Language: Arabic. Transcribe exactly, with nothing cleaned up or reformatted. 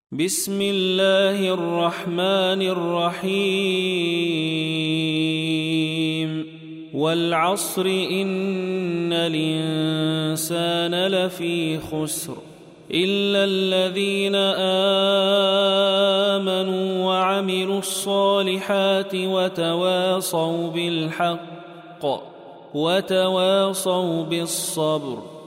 بسم الله الرحمن الرحيم والعصر إن الإنسان لفي خسر إلا الذين آمنوا وعملوا الصالحات وتواصوا بالحق وتواصوا بالصبر